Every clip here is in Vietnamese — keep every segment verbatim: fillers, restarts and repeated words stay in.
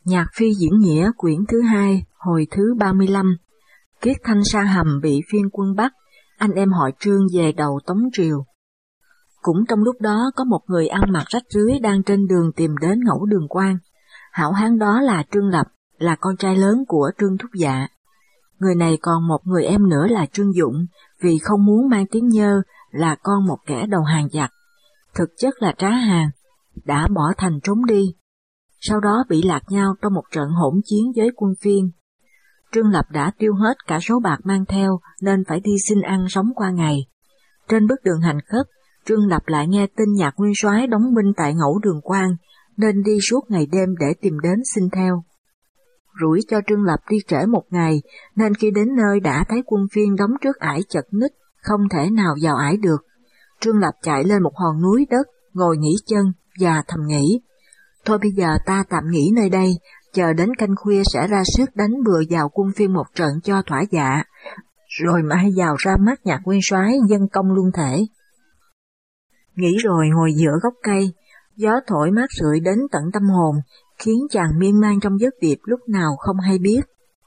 Nhạc phi diễn nghĩa quyển thứ hai, hồi thứ ba mươi lăm. Kiết Thanh sa hầm bị phiên quân bắt, anh em họ Trương về đầu Tống Triều. Cũng trong lúc đó có một người ăn mặc rách rưới đang trên đường tìm đến Ngẫu Đường Quan. Hảo hán đó là Trương Lập, là con trai lớn của Trương Thúc Dạ. Người này còn một người em nữa là Trương Dụng, vì không muốn mang tiếng nhơ là con một kẻ đầu hàng giặc. Thực chất là trá hàng, đã bỏ thành trốn đi. Sau đó bị lạc nhau trong một trận hỗn chiến với quân Phiên. Trương Lập đã tiêu hết cả số bạc mang theo nên phải đi xin ăn sống qua ngày. Trên bước đường hành khất, Trương Lập lại nghe tin Nhạc Nguyên Soái đóng binh tại Ngẫu Đường Quan, nên đi suốt ngày đêm để tìm đến xin theo. Rủi cho Trương Lập đi trễ một ngày, nên khi đến nơi đã thấy quân Phiên đóng trước ải chật ních, không thể nào vào ải được. Trương Lập chạy lên một hòn núi đất, ngồi nghỉ chân và thầm nghĩ, thôi bây giờ ta tạm nghỉ nơi đây, chờ đến canh khuya sẽ ra sức đánh bừa vào quân Phiên một trận cho thỏa dạ, rồi mai vào ra mắt Nhạc Nguyên Soái dân công luân thể. Nghĩ rồi ngồi giữa gốc cây, gió thổi mát rượi đến tận tâm hồn, khiến chàng miên man trong giấc điệp lúc nào không hay biết.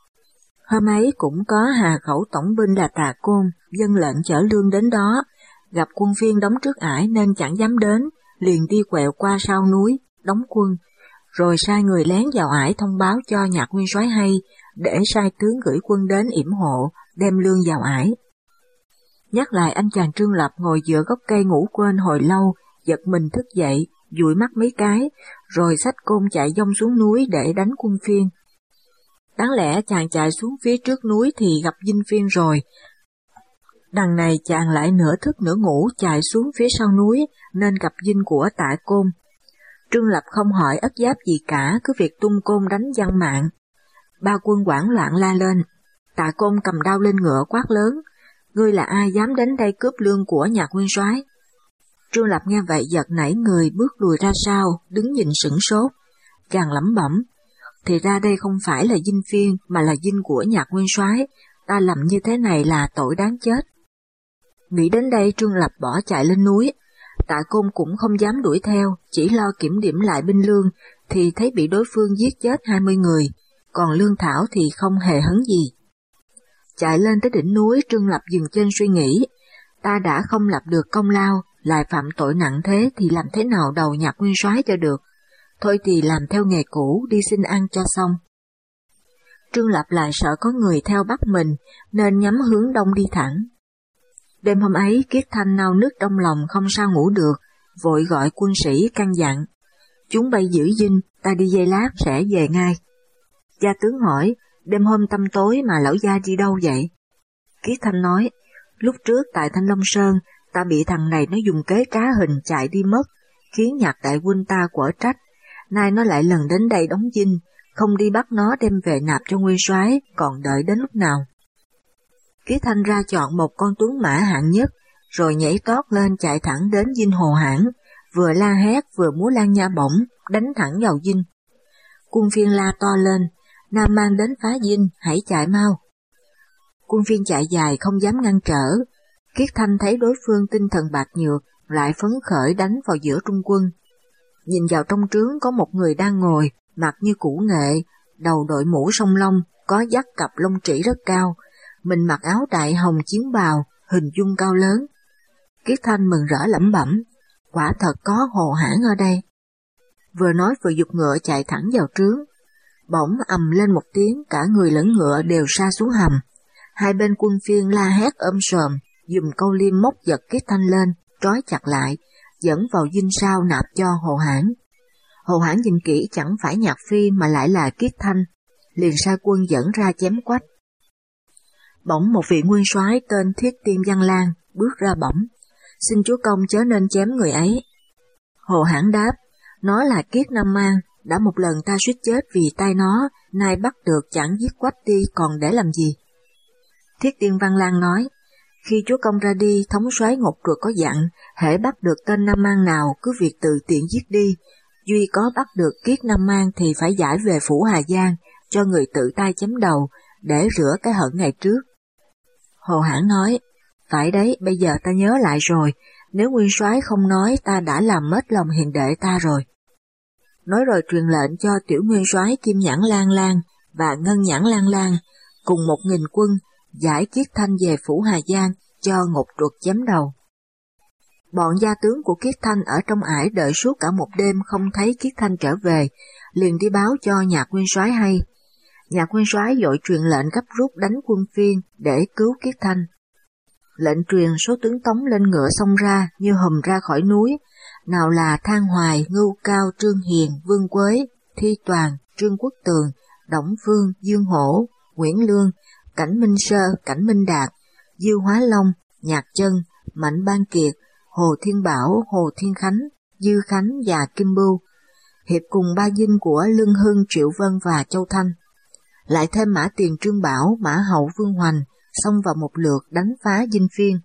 Hôm ấy cũng có Hà Khẩu tổng binh là Tà Côn dâng lệnh chở lương đến đó, gặp quân Phiên đóng trước ải nên chẳng dám đến, liền đi quẹo qua sau núi, đóng quân, rồi sai người lén vào ải thông báo cho Nhạc Nguyên Soái hay, để sai tướng gửi quân đến yểm hộ, đem lương vào ải. Nhắc lại anh chàng Trương Lập ngồi giữa gốc cây ngủ quên hồi lâu, giật mình thức dậy, dụi mắt mấy cái, rồi xách côn chạy dông xuống núi để đánh quân Phiên. Đáng lẽ chàng chạy xuống phía trước núi thì gặp dinh Phiên rồi. Đằng này chàng lại nửa thức nửa ngủ chạy xuống phía sau núi nên gặp dinh của Tạ Côn. Trương Lập không hỏi ấp giáp gì cả, cứ việc tung côn đánh giăng mạng. Ba quân hoảng loạn la lên. Tạ Côn cầm đao lên ngựa quát lớn, ngươi là ai dám đến đây cướp lương của Nhạc Nguyên Soái? Trương Lập nghe vậy giật nảy người bước lùi ra sau, đứng nhìn sửng sốt. Chàng lẩm bẩm, thì ra đây không phải là dinh Phiên mà là dinh của Nhạc Nguyên Soái, ta làm như thế này là tội đáng chết. Nghĩ đến đây Trương Lập bỏ chạy lên núi. Tạ Côn cũng không dám đuổi theo, chỉ lo kiểm điểm lại binh lương, thì thấy bị đối phương giết chết hai mươi người, còn lương thảo thì không hề hấn gì. Chạy lên tới đỉnh núi, Trương Lập dừng chân suy nghĩ, ta đã không lập được công lao, lại phạm tội nặng thế thì làm thế nào đầu Nhạc Nguyên Soái cho được, thôi thì làm theo nghề cũ, đi xin ăn cho xong. Trương Lập lại sợ có người theo bắt mình, nên nhắm hướng đông đi thẳng. Đêm hôm ấy, Kiết Thanh nao nức trong lòng không sao ngủ được, vội gọi quân sĩ căn dặn, chúng bay giữ dinh, ta đi giây lát sẽ về ngay. Gia tướng hỏi, đêm hôm tăm tối mà lão gia đi đâu vậy? Kiết Thanh nói, lúc trước tại Thanh Long Sơn, ta bị thằng này nó dùng kế trá hình chạy đi mất, khiến Nhạc đại huynh ta quở trách, nay nó lại lần đến đây đóng dinh, không đi bắt nó đem về nạp cho Nguyên Soái, còn đợi đến lúc nào? Kiết Thanh ra chọn một con tuấn mã hạng nhất, rồi nhảy tót lên chạy thẳng đến dinh Hồ Hãn, vừa la hét vừa múa lan nha bổng, đánh thẳng vào dinh. Quân Phiên la to lên, Nam Mang đến phá dinh, hãy chạy mau. Quân Phiên chạy dài không dám ngăn trở. Kiết Thanh thấy đối phương tinh thần bạc nhược, lại phấn khởi đánh vào giữa trung quân. Nhìn vào trong trướng có một người đang ngồi, mặt như củ nghệ, đầu đội mũ song long, có dắt cặp lông trĩ rất cao, mình mặc áo đại hồng chiến bào, hình dung cao lớn. Kiết Thanh mừng rỡ lẩm bẩm, quả thật có Hồ Hãn ở đây. Vừa nói vừa giục ngựa chạy thẳng vào trướng. Bỗng ầm lên một tiếng, cả người lẫn ngựa đều sa xuống hầm. Hai bên quân Phiên la hét ôm sòm, dùng câu liêm móc giật Kiết Thanh lên, trói chặt lại, dẫn vào dinh sau nạp cho Hồ Hãn. Hồ Hãn nhìn kỹ chẳng phải Nhạc Phi mà lại là Kiết Thanh, liền sai quân dẫn ra chém quách. Bỗng một vị nguyên soái tên Thiết Tiêm Văn Lang bước ra bẩm, xin chúa công chớ nên chém người ấy. Hồ Hãn đáp, nó là Kiết Nam Mang, đã một lần ta suýt chết vì tay nó, nay bắt được chẳng giết quách đi còn để làm gì. Thiết Tiêm Văn Lang nói, khi chúa công ra đi, thống soái Ngột Ruột có dặn, hễ bắt được tên Nam Mang nào cứ việc tự tiện giết đi, duy có bắt được Kiết Nam Mang thì phải giải về phủ Hà Giang, cho người tự tay chém đầu, để rửa cái hận ngày trước. Hồ Hãn nói, phải đấy, bây giờ ta nhớ lại rồi, nếu nguyên soái không nói ta đã làm mất lòng hiền đệ ta rồi. nói rồi truyền lệnh cho Tiểu Nguyên Soái Kim Nhãn Lang Lang và Ngân Nhãn Lang Lang cùng một nghìn quân giải Kiết Thanh về phủ Hà Giang cho Ngục Truật chém đầu. Bọn gia tướng của Kiết Thanh ở trong ải đợi suốt cả một đêm không thấy Kiết Thanh trở về, liền đi báo cho Nhạc Nguyên Soái hay. Nhạc Nguyên Soái vội truyền lệnh gấp rút đánh quân Phiên để cứu Kiết Thanh. Lệnh truyền, số tướng Tống lên ngựa xông ra như hùm ra khỏi núi, nào là Thang Hoài, Ngưu Cao, Trương Hiền, Vương Quế, Thi Toàn, Trương Quốc Tường, Đổng Phương, Dương Hổ, Nguyễn Lương, Cảnh Minh Sơ, Cảnh Minh Đạt, Dư Hóa Long, Nhạc Chân, Mạnh Ban Kiệt, Hồ Thiên Bảo, Hồ Thiên Khánh, Dư Khánh và Kim Bưu, hiệp cùng ba dinh của Lương Hưng, Triệu Vân và Châu Thanh. Lại thêm Mã Tiền Trương Bảo, Mã Hậu Vương Hoành, xông vào một lượt đánh phá dinh Phiên.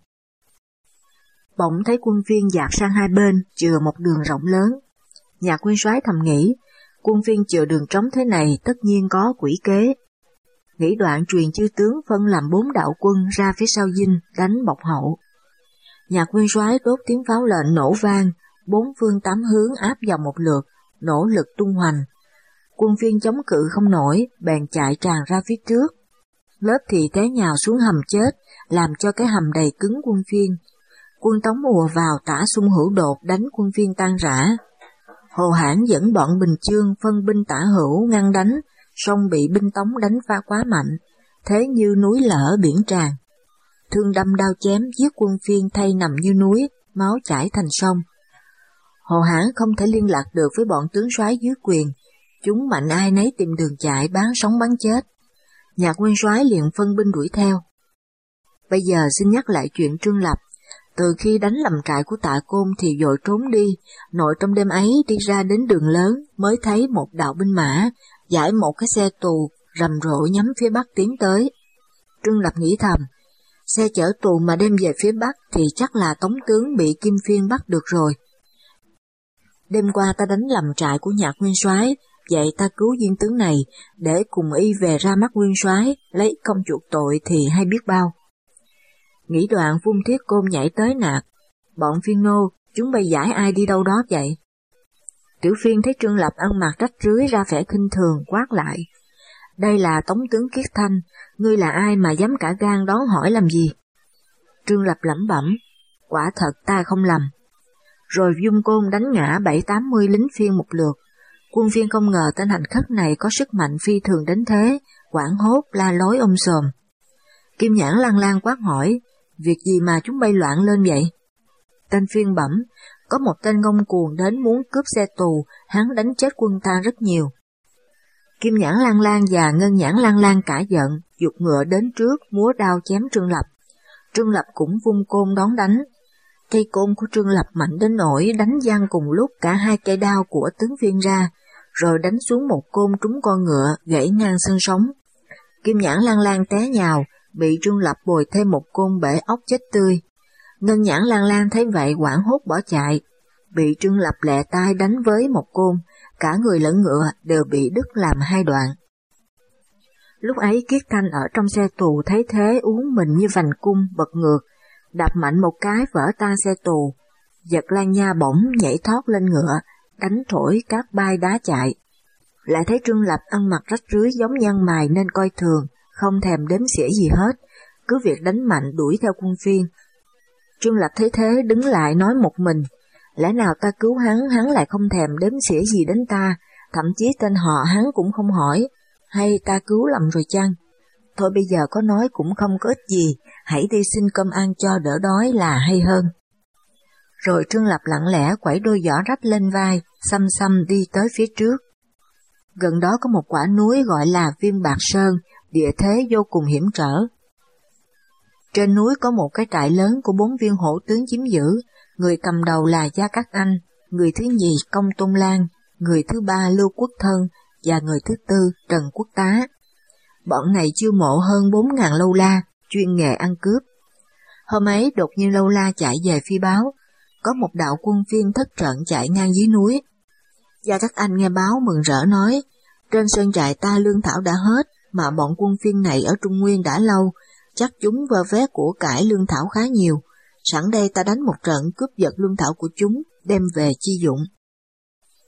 Bỗng thấy quân Phiên dạt sang hai bên, chừa một đường rộng lớn. Nhạc Nguyên Soái thầm nghĩ, quân Phiên chừa đường trống thế này tất nhiên có quỷ kế. Nghĩ đoạn truyền chư tướng phân làm bốn đạo quân ra phía sau dinh đánh bọc hậu. Nhạc Nguyên Soái đốt tiếng pháo lệnh nổ vang, bốn phương tám hướng áp vào một lượt, nỗ lực tung hoành. Quân Phiên chống cự không nổi, bèn chạy tràn ra phía trước. Lớp thì té nhào xuống hầm chết, làm cho cái hầm đầy cứng quân Phiên. Quân Tống ùa vào tả xung hữu đột đánh quân Phiên tan rã. Hồ Hãn dẫn bọn Bình Chương phân binh tả hữu ngăn đánh, song bị binh Tống đánh phá quá mạnh, thế như núi lở biển tràn. Thương đâm đao chém giết quân Phiên thay nằm như núi, máu chảy thành sông. Hồ Hãn không thể liên lạc được với bọn tướng soái dưới quyền, chúng mạnh ai nấy tìm đường chạy bán sống bán chết. Nhạc Nguyên Soái liền phân binh đuổi theo. Bây giờ xin nhắc lại chuyện Trương Lập. Từ khi đánh lầm trại của Tạ Côn thì vội trốn đi, nội trong đêm ấy đi ra đến đường lớn mới thấy một đạo binh mã giải một cái xe tù rầm rộ nhắm phía bắc tiến tới. Trương Lập nghĩ thầm, xe chở tù mà đem về phía bắc thì chắc là Tống tướng bị Kim Phiên bắt được rồi. Đêm qua ta đánh lầm trại của Nhạc Nguyên Soái, vậy ta cứu viên tướng này để cùng y về ra mắt Nguyên Soái lấy công chuộc tội thì hay biết bao. Nghĩ đoạn vung thiết côn nhảy tới nạt, bọn Phiên nô, chúng bay giải ai đi đâu đó vậy? Tiểu Phiên thấy Trương Lập ăn mặc rách rưới ra vẻ khinh thường quát lại, đây là Tống tướng Kiết Thanh, ngươi là ai mà dám cả gan đón hỏi làm gì? Trương Lập lẩm bẩm, quả thật ta không lầm. Rồi vung côn đánh ngã bảy tám mươi lính Phiên một lượt. Quân Phiên không ngờ tên hành khất này có sức mạnh phi thường đến thế, hoảng hốt la lối ôm sòm. Kim Nhãn Lang Lang quát hỏi, việc gì mà chúng bay loạn lên vậy? Tên Phiên bẩm, có một tên ngông cuồng đến muốn cướp xe tù, hắn đánh chết quân ta rất nhiều. Kim Nhãn Lang Lang và Ngân Nhãn Lang Lang cả giận, giục ngựa đến trước, múa đao chém Trương Lập. Trương Lập cũng vung côn đón đánh. Cây côn của Trương Lập mạnh đến nỗi đánh văng cùng lúc cả hai cây đao của tướng Phiên ra, rồi đánh xuống một côn trúng con ngựa, gãy ngang xương sống. Kim Nhãn Lang Lang té nhào, bị Trương Lập bồi thêm một côn bể óc chết tươi. Ngân Nhãn Lang Lang thấy vậy hoảng hốt bỏ chạy, bị Trương Lập lẹ tai đánh với một côn, cả người lẫn ngựa đều bị đứt làm hai đoạn. Lúc ấy Kiết Thanh ở trong xe tù thấy thế uống mình như vành cung bật ngược, đạp mạnh một cái vỡ tan xe tù, giật Lan Nha bỗng nhảy thoát lên ngựa, đánh thổi cát bay đá chạy. Lại thấy Trương Lập ăn mặc rách rưới giống nhân mài nên coi thường, không thèm đếm xỉa gì hết, cứ việc đánh mạnh đuổi theo quân Phiên. Trương Lập thấy thế đứng lại nói một mình, lẽ nào ta cứu hắn, hắn lại không thèm đếm xỉa gì đến ta, thậm chí tên họ hắn cũng không hỏi, hay ta cứu lầm rồi chăng? Thôi bây giờ có nói cũng không có ích gì, hãy đi xin cơm ăn cho đỡ đói là hay hơn. Rồi Trương Lập lặng lẽ quẩy đôi giỏ rách lên vai, xăm xăm đi tới phía trước. Gần đó có một quả núi gọi là Viên Bạc Sơn, địa thế vô cùng hiểm trở. Trên núi có một cái trại lớn của bốn viên hổ tướng chiếm giữ, người cầm đầu là Gia Cát Anh, người thứ nhì Công Tôn Lan, người thứ ba Lưu Quốc Thân và người thứ tư Trần Quốc Tá. Bọn này chiêu mộ hơn bốn ngàn lâu la, chuyên nghề ăn cướp. Hôm ấy đột nhiên lâu la chạy về phi báo, có một đạo quân Phiên thất trận chạy ngang dưới núi. Gia Cát Anh nghe báo mừng rỡ nói, trên sơn trại ta lương thảo đã hết, mà bọn quân Phiên này ở Trung Nguyên đã lâu, chắc chúng vơ vét của cải lương thảo khá nhiều, sẵn đây ta đánh một trận cướp giật lương thảo của chúng, đem về chi dụng.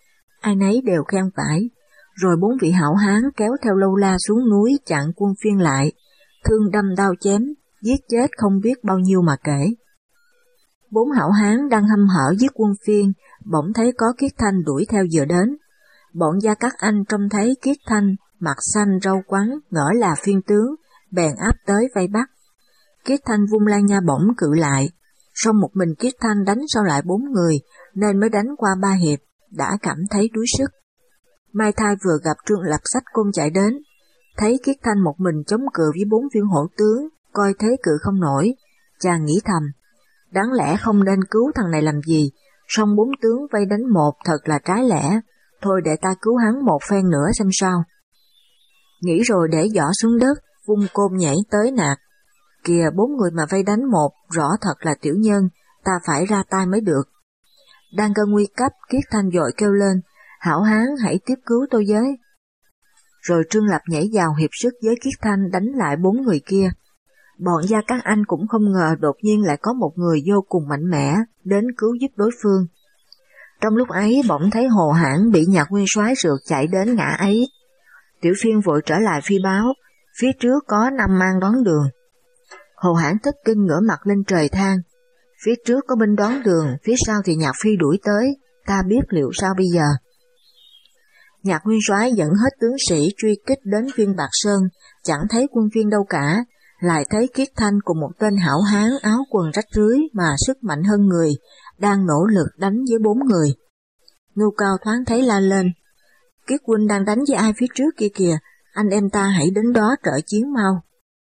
ai nấy đều khen phải. Rồi bốn vị hảo hán kéo theo lâu la xuống núi chặn quân Phiên lại, thương đâm đao chém, giết chết không biết bao nhiêu mà kể. Bốn hảo hán đang hăm hở giết quân Phiên, bỗng thấy có Kiết Thanh đuổi theo vừa đến. Bọn Gia Cát Anh trông thấy Kiết Thanh, mặt xanh râu quắn, ngỡ là Phiên tướng, bèn áp tới vây bắt. Kiết Thanh vung lan nha bổng cự lại, song một mình Kiết Thanh đánh sau lại bốn người, nên mới đánh qua ba hiệp, đã cảm thấy đuối sức. Mai Thai vừa gặp Trương Lập xách côn chạy đến, thấy Kiết Thanh một mình chống cự với bốn viên hổ tướng, coi thế cự không nổi, chàng nghĩ thầm, đáng lẽ không nên cứu thằng này làm gì, song bốn tướng vây đánh một thật là trái lẽ, thôi để ta cứu hắn một phen nữa xem sao. Nghĩ rồi để giỏ xuống đất, vung côn nhảy tới nạt. Kìa bốn người mà vây đánh một, rõ thật là tiểu nhân, ta phải ra tay mới được. Đang cơn nguy cấp, Kiết Thanh vội kêu lên, hảo hán hãy tiếp cứu tôi với. Rồi Trương Lập nhảy vào hiệp sức với Kiết Thanh đánh lại bốn người kia. Bọn Gia Cát Anh cũng không ngờ đột nhiên lại có một người vô cùng mạnh mẽ đến cứu giúp đối phương. Trong lúc ấy bỗng thấy Hồ Hãn bị Nhạc Nguyên Soái rượt chạy đến ngã ấy. Tiểu Phiên vội trở lại phi báo, phía trước có năm mang đón đường. Hồ Hãn tức kinh ngửa mặt lên trời than, phía trước có binh đón đường, phía sau thì Nhạc Phi đuổi tới, ta biết liệu sao bây giờ. Nhạc Nguyên Soái dẫn hết tướng sĩ truy kích đến Viên Bạc Sơn, chẳng thấy quân Viên đâu cả, lại thấy Kiết Thanh cùng một tên hảo hán áo quần rách rưới mà sức mạnh hơn người, đang nỗ lực đánh với bốn người. Ngưu Cao thoáng thấy la lên, Kiết huynh đang đánh với ai phía trước kia kìa, anh em ta hãy đến đó trợ chiến mau.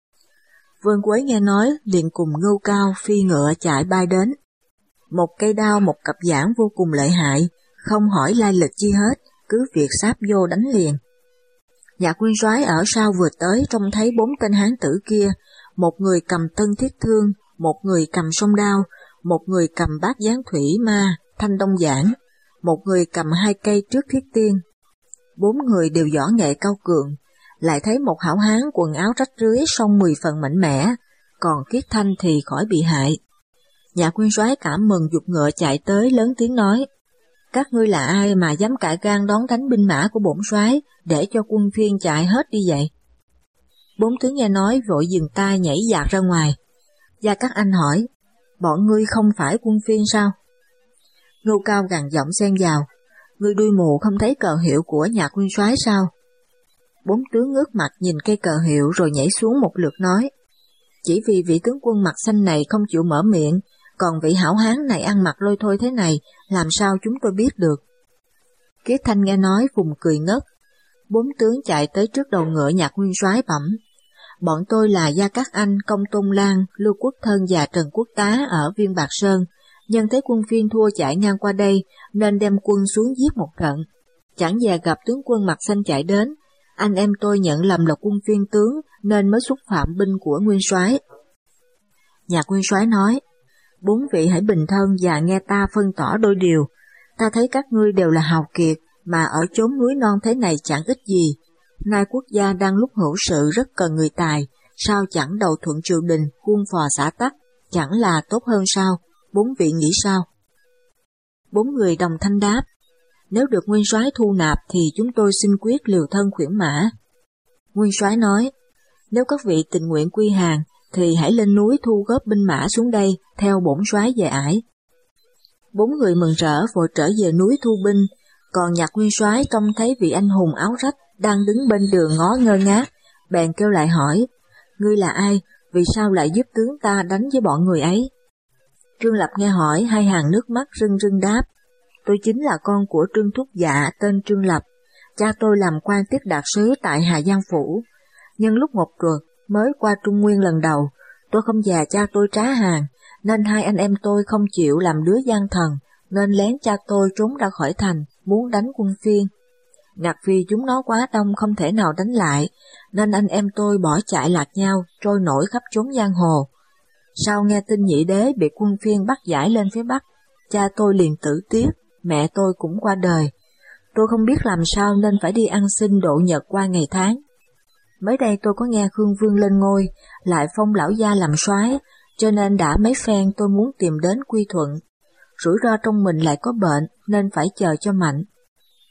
Vương Quế nghe nói liền cùng Ngưu Cao phi ngựa chạy bay đến. Một cây đao một cặp giảng vô cùng lợi hại, không hỏi lai lịch chi hết, cứ việc sáp vô đánh liền. Nhạc Nguyên Soái ở sau vừa tới trông thấy bốn tên hán tử kia, một người cầm tân thiết thương, một người cầm song đao, một người cầm bát giáng thủy ma, thanh đông giảng, một người cầm hai cây trước thiết tiên. Bốn người đều võ nghệ cao cường, lại thấy một hảo hán quần áo rách rưới song mười phần mạnh mẽ, còn Kiết Thanh thì khỏi bị hại. Nhạc Nguyên Soái cảm mừng giục ngựa chạy tới lớn tiếng nói, các ngươi là ai mà dám cãi gan đón đánh binh mã của bổn soái để cho quân Phiên chạy hết đi vậy? Bốn tướng nghe nói vội dừng tay nhảy dạt ra ngoài. Gia Cát Anh hỏi, bọn ngươi không phải quân Phiên sao? Ngưu Cao gằn giọng xen vào, ngươi đuôi mù không thấy cờ hiệu của Nhạc Nguyên Soái sao? Bốn tướng ngước mặt nhìn cây cờ hiệu rồi nhảy xuống một lượt nói, chỉ vì vị tướng quân mặt xanh này không chịu mở miệng, còn vị hảo hán này ăn mặc lôi thôi thế này, làm sao chúng tôi biết được? Kiết Thanh nghe nói vùng cười ngất. Bốn tướng chạy tới trước đầu ngựa Nhạc Nguyên Soái bẩm, bọn tôi là Gia Cát Anh, Công Tôn Lan, Lưu Quốc Thân và Trần Quốc Tá ở Viên Bạc Sơn, nhân thấy quân Phiên thua chạy ngang qua đây nên đem quân xuống giết một trận. Chẳng dè gặp tướng quân mặt xanh chạy đến, anh em tôi nhận lầm là quân Phiên tướng nên mới xúc phạm binh của Nguyên Soái. Nhạc Nguyên Soái nói, bốn vị hãy bình thân và nghe ta phân tỏ đôi điều. Ta thấy các ngươi đều là hào kiệt, mà ở chốn núi non thế này chẳng ích gì. Nay quốc gia đang lúc hữu sự rất cần người tài, sao chẳng đầu thuận triều đình, khuôn phò xã tắc, chẳng là tốt hơn sao? Bốn vị nghĩ sao? Bốn người đồng thanh đáp, nếu được Nguyên Soái thu nạp thì chúng tôi xin quyết liều thân khuyển mã. Nguyên Soái nói, nếu các vị tình nguyện quy hàng, thì hãy lên núi thu góp binh mã xuống đây, theo bổn soái về ải. Bốn người mừng rỡ vội trở về núi thu binh, còn Nhạc Nguyên Soái trông thấy vị anh hùng áo rách đang đứng bên đường ngó ngơ ngác, bèn kêu lại hỏi, ngươi là ai, vì sao lại giúp tướng ta đánh với bọn người ấy? Trương Lập nghe hỏi hai hàng nước mắt rưng rưng đáp, tôi chính là con của Trương Thúc Dạ tên Trương Lập, cha tôi làm quan tiết đạt sứ tại Hà Giang Phủ, nhân lúc ngột ruột mới qua Trung Nguyên lần đầu, tôi không già cha tôi trá hàng, nên hai anh em tôi không chịu làm đứa gian thần, nên lén cha tôi trốn ra khỏi thành, muốn đánh quân Phiên. Ngặt vì chúng nó quá đông không thể nào đánh lại, nên anh em tôi bỏ chạy lạc nhau, trôi nổi khắp chốn giang hồ. Sau nghe tin Nhị Đế bị quân Phiên bắt giải lên phía Bắc, cha tôi liền tử tiết, mẹ tôi cũng qua đời. Tôi không biết làm sao nên phải đi ăn xin độ nhật qua ngày tháng. Mới đây tôi có nghe Khương Vương lên ngôi, lại phong lão gia làm soái, cho nên đã mấy phen tôi muốn tìm đến quy thuận. Rủi ro trong mình lại có bệnh, nên phải chờ cho mạnh.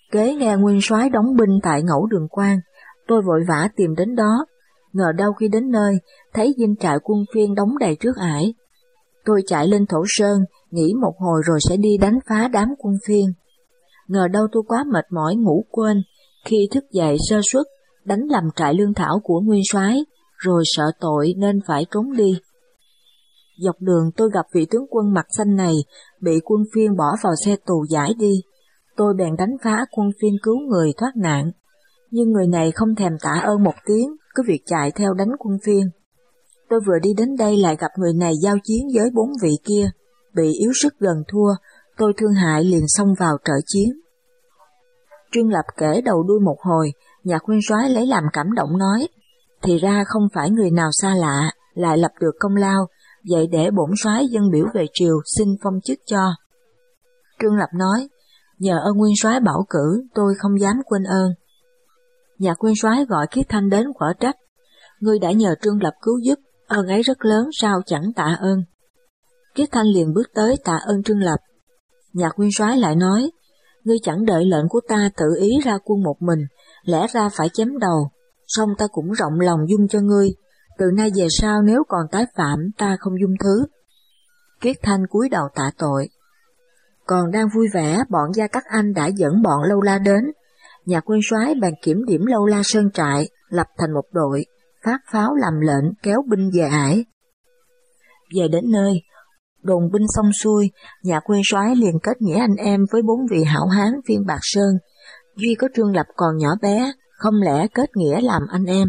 Kế nghe nguyên soái đóng binh tại Ngẫu Đường Quan, tôi vội vã tìm đến đó, ngờ đâu khi đến nơi, thấy dinh trại quân Phiên đóng đầy trước ải. Tôi chạy lên Thổ Sơn, nghỉ một hồi rồi sẽ đi đánh phá đám quân Phiên. Ngờ đâu tôi quá mệt mỏi ngủ quên, khi thức dậy sơ suất, đánh lầm trại lương thảo của nguyên soái, rồi sợ tội nên phải trốn đi. Dọc đường tôi gặp vị tướng quân mặt xanh này, bị quân Phiên bỏ vào xe tù giải đi. Tôi bèn đánh phá quân Phiên cứu người thoát nạn, nhưng người này không thèm tạ ơn một tiếng, cứ việc chạy theo đánh quân Phiên. Tôi vừa đi đến đây lại gặp người này giao chiến với bốn vị kia, bị yếu sức gần thua, tôi thương hại liền xông vào trợ chiến. Trương Lập kể đầu đuôi một hồi, Nhạc nguyên soái lấy làm cảm động nói, thì ra không phải người nào xa lạ, lại lập được công lao, vậy để bổn soái dâng biểu về triều xin phong chức cho. Trương Lập nói, nhờ ơn nguyên soái bảo cử, tôi không dám quên ơn. Nhạc nguyên soái gọi Kiết Thanh đến quở trách, ngươi đã nhờ Trương Lập cứu giúp, ơn ấy rất lớn, sao chẳng tạ ơn. Kiết Thanh liền bước tới tạ ơn Trương Lập. Nhạc nguyên soái lại nói, ngươi chẳng đợi lệnh của ta tự ý ra quân một mình, lẽ ra phải chém đầu, song ta cũng rộng lòng dung cho ngươi, từ nay về sau nếu còn tái phạm ta không dung thứ. Kiết Thanh cúi đầu tạ tội. Còn đang vui vẻ, bọn Gia Cát Anh đã dẫn bọn Lâu La đến. Nhạc nguyên soái bèn kiểm điểm Lâu La sơn trại, lập thành một đội, phát pháo làm lệnh kéo binh về ải. Về đến nơi, đồn binh xong xuôi, Nhạc nguyên soái liền kết nghĩa anh em với bốn vị hảo hán Phiên Bạc Sơn. Duy có Trương Lập còn nhỏ bé, không lẽ kết nghĩa làm anh em.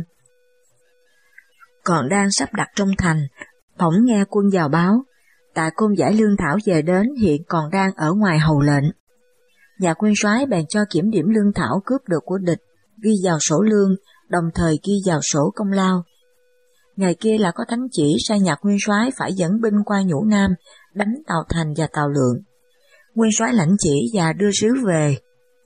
Còn đang sắp đặt trong thành, bỗng nghe quân vào báo, Tạ Côn giải lương thảo về đến, hiện còn đang ở ngoài hầu lệnh. Nhạc nguyên soái bèn cho kiểm điểm lương thảo cướp được của địch, ghi vào sổ lương, đồng thời ghi vào sổ công lao. Ngày kia là có thánh chỉ sai Nhạc nguyên soái phải dẫn binh qua Nhũ Nam, đánh Tào Thành và Tào Lượng. Nguyên soái lãnh chỉ và đưa sứ về.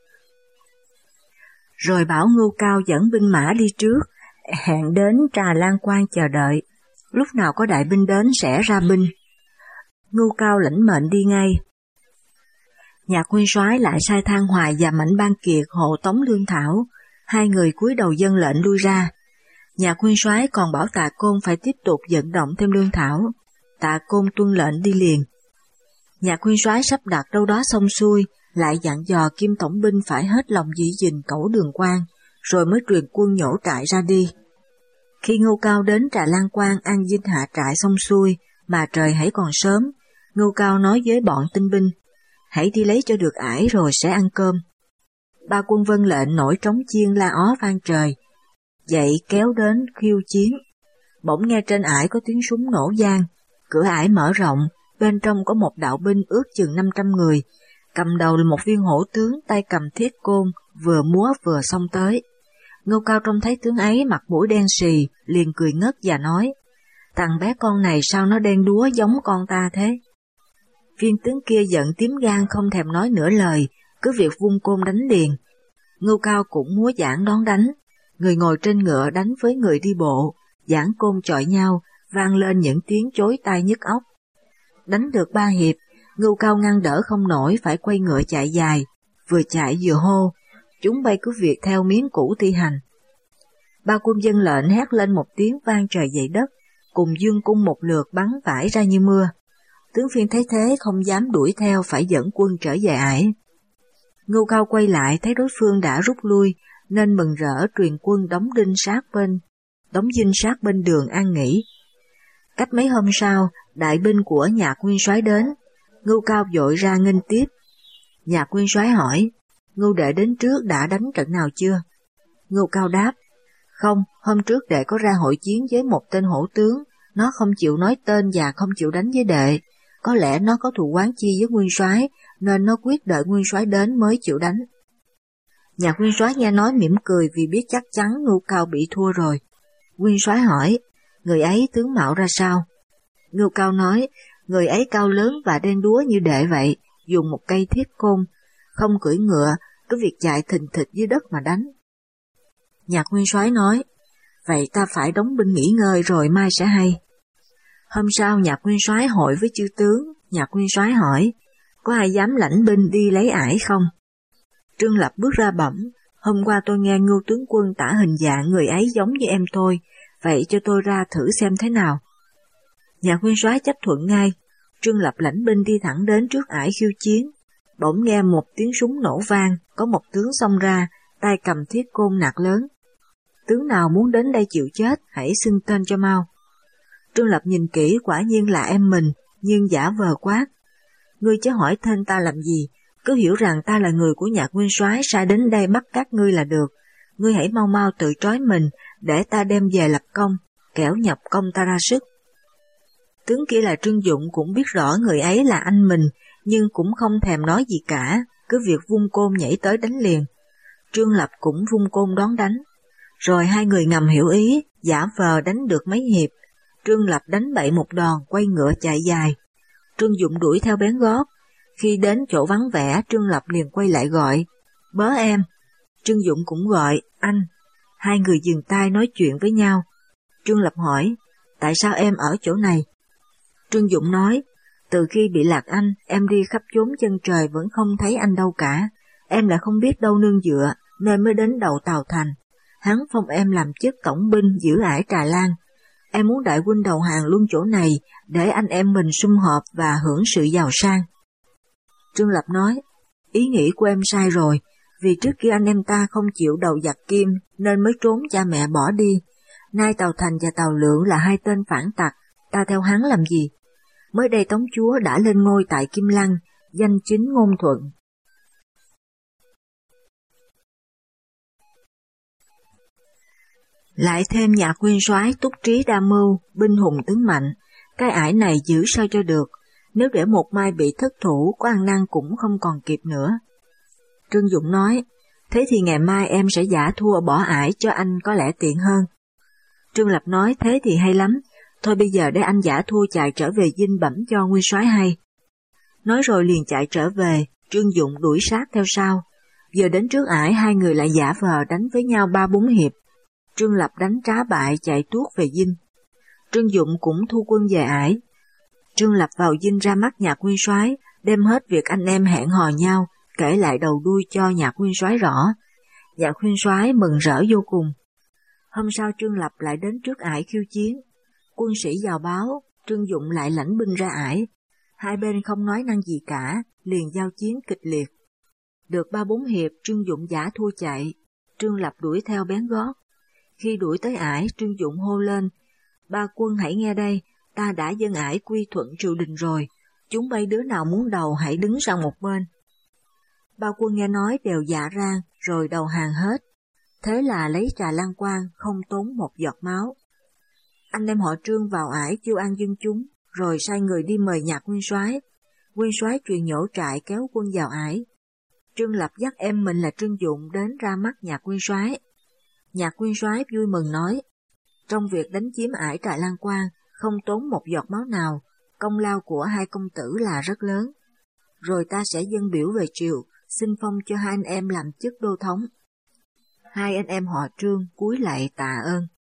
Rồi bảo Ngưu Cao dẫn binh mã đi trước, hẹn đến Trà Lan Quan chờ đợi, lúc nào có đại binh đến sẽ ra binh. Ngưu Cao lãnh mệnh đi ngay. Nhạc nguyên soái lại sai Thang Hoài và Mạnh Ban Kiệt hộ tống lương thảo, hai người cúi đầu dâng lệnh lui ra. Nhạc nguyên soái còn bảo Tạ Côn phải tiếp tục vận động thêm lương thảo. Tạ Côn tuân lệnh đi liền. Nhạc nguyên soái sắp đặt đâu đó xong xuôi, lại dặn dò Kim tổng binh phải hết lòng giữ gìn Cẩu Đường Quan, rồi mới truyền quân nhổ trại ra đi. Khi Ngưu Cao đến Trà Lan Quan an dinh hạ trại xong xuôi, mà trời hãy còn sớm, Ngưu Cao nói với bọn tinh binh, hãy đi lấy cho được ải rồi sẽ ăn cơm. Ba quân vâng lệnh, nổi trống chiên la ó vang trời, dậy kéo đến khiêu chiến. Bỗng nghe trên ải có tiếng súng nổ vang, cửa ải mở rộng, bên trong có một đạo binh ước chừng năm trăm người, cầm đầu là một viên hổ tướng tay cầm thiết côn, vừa múa vừa xông tới. Ngưu Cao trông thấy tướng ấy mặt mũi đen sì, liền cười ngất và nói, thằng bé con này sao nó đen đúa giống con ta thế? Viên tướng kia giận tím gan không thèm nói nửa lời, cứ việc vung côn đánh liền. Ngưu Cao cũng múa giảng đón đánh, người ngồi trên ngựa đánh với người đi bộ, giảng côn chọi nhau, vang lên những tiếng chối tai nhức óc. Đánh được ba hiệp, Ngưu Cao ngăn đỡ không nổi phải quay ngựa chạy dài, vừa chạy vừa hô, chúng bay cứ việc theo miếng cũ thi hành. Ba quân dân lệnh hét lên một tiếng vang trời dậy đất, cùng dương cung một lượt bắn vãi ra như mưa. Tướng Phiên thấy thế không dám đuổi theo, phải dẫn quân trở về ải. Ngưu Cao quay lại thấy đối phương đã rút lui, nên mừng rỡ truyền quân đóng đinh sát bên, đóng dinh sát bên đường an nghỉ. Cách mấy hôm sau, đại binh của Nhạc nguyên soái đến, Ngưu Cao vội ra nghênh tiếp. Nhạc nguyên soái hỏi, Ngưu đệ đến trước đã đánh trận nào chưa? Ngưu Cao đáp, không, hôm trước đệ có ra hội chiến với một tên hổ tướng, nó không chịu nói tên và không chịu đánh với đệ, có lẽ nó có thù oán chi với nguyên soái, nên nó quyết đợi nguyên soái đến mới chịu đánh. Nhạc nguyên soái nghe nói mỉm cười vì biết chắc chắn Ngưu Cao bị thua rồi. Nguyên soái hỏi, người ấy tướng mạo ra sao? Ngưu Cao nói, người ấy cao lớn và đen đúa như đệ vậy, dùng một cây thiết côn, không cưỡi ngựa, cứ việc chạy thình thịch dưới đất mà đánh. Nhạc nguyên soái nói, vậy ta phải đóng binh nghỉ ngơi rồi mai sẽ hay. Hôm sau Nhạc nguyên soái hội với chư tướng, Nhạc nguyên soái hỏi, có ai dám lãnh binh đi lấy ải không? Trương Lập bước ra bẩm, hôm qua tôi nghe Ngưu tướng quân tả hình dạng người ấy giống như em tôi, vậy cho tôi ra thử xem thế nào. Nhạc nguyên soái chấp thuận ngay. Trương Lập lãnh binh đi thẳng đến trước ải khiêu chiến. Bỗng nghe một tiếng súng nổ vang, có một tướng xông ra, tay cầm thiết côn nạt lớn. Tướng nào muốn đến đây chịu chết, hãy xưng tên cho mau. Trương Lập nhìn kỹ, quả nhiên là em mình, nhưng giả vờ quát. Ngươi chớ hỏi tên ta làm gì, cứ hiểu rằng ta là người của Nhạc nguyên soái sai đến đây bắt các ngươi là được. Ngươi hãy mau mau tự trói mình, để ta đem về lập công, kẻo nhập công ta ra sức. Tướng kia là Trương Dụng cũng biết rõ người ấy là anh mình, nhưng cũng không thèm nói gì cả, cứ việc vung côn nhảy tới đánh liền. Trương Lập cũng vung côn đón đánh. Rồi hai người ngầm hiểu ý, giả vờ đánh được mấy hiệp. Trương Lập đánh bậy một đòn, quay ngựa chạy dài. Trương Dụng đuổi theo bén gót. Khi đến chỗ vắng vẻ, Trương Lập liền quay lại gọi, bớ em. Trương Dụng cũng gọi, anh. Hai người dừng tay nói chuyện với nhau. Trương Lập hỏi, tại sao em ở chỗ này? Trương Dụng nói, từ khi bị lạc anh, em đi khắp chốn chân trời vẫn không thấy anh đâu cả. Em lại không biết đâu nương dựa, nên mới đến đầu Tàu Thành. Hắn phong em làm chức tổng binh giữ ải Trà Lan. Em muốn đại huynh đầu hàng luôn chỗ này, để anh em mình sum họp và hưởng sự giàu sang. Trương Lập nói, ý nghĩ của em sai rồi, vì trước kia anh em ta không chịu đầu giặc Kim nên mới trốn cha mẹ bỏ đi. Nay Tàu Thành và Tàu Lượng là hai tên phản tặc, ta theo hắn làm gì? Mới đây Tống Chúa đã lên ngôi tại Kim Lăng, danh chính ngôn thuận. Lại thêm Nhạc nguyên soái túc trí đa mưu, binh hùng tướng mạnh, cái ải này giữ sao cho được, nếu để một mai bị thất thủ có ăn năn cũng không còn kịp nữa. Trương Dụng nói, thế thì ngày mai em sẽ giả thua bỏ ải cho anh có lẽ tiện hơn. Trương Lập nói, thế thì hay lắm, thôi bây giờ để anh giả thua chạy trở về dinh bẩm cho nguyên soái hay. Nói rồi liền chạy trở về, Trương Dụng đuổi sát theo sau. Giờ đến trước ải hai người lại giả vờ đánh với nhau ba bốn hiệp. Trương Lập đánh trá bại chạy tuốt về dinh. Trương Dụng cũng thu quân về ải. Trương Lập vào dinh ra mắt Nhạc nguyên soái, đem hết việc anh em hẹn hò nhau, kể lại đầu đuôi cho Nhạc nguyên soái rõ. Nhạc nguyên soái mừng rỡ vô cùng. Hôm sau Trương Lập lại đến trước ải khiêu chiến. Quân sĩ vào báo, Trương Dụng lại lãnh binh ra ải. Hai bên không nói năng gì cả, liền giao chiến kịch liệt. Được ba bốn hiệp, Trương Dụng giả thua chạy. Trương Lập đuổi theo bén gót. Khi đuổi tới ải, Trương Dụng hô lên, ba quân hãy nghe đây, ta đã dâng ải quy thuận triều đình rồi, chúng bay đứa nào muốn đầu hãy đứng sang một bên. Ba quân nghe nói đều dạ rang, rồi đầu hàng hết. Thế là lấy Trà Lan quan, không tốn một giọt máu. Anh em họ Trương vào ải chiêu an dân chúng, rồi sai người đi mời Nhạc nguyên soái. Nguyên soái truyền nhổ trại kéo quân vào ải. Trương Lập dắt em mình là Trương Dụng đến ra mắt Nhạc nguyên soái. Nhạc nguyên soái vui mừng nói, trong việc đánh chiếm ải Trà Lan quan, không tốn một giọt máu nào, công lao của hai công tử là rất lớn. Rồi ta sẽ dâng biểu về triều, xin phong cho hai anh em làm chức đô thống. Hai anh em họ Trương cúi lạy tạ ơn.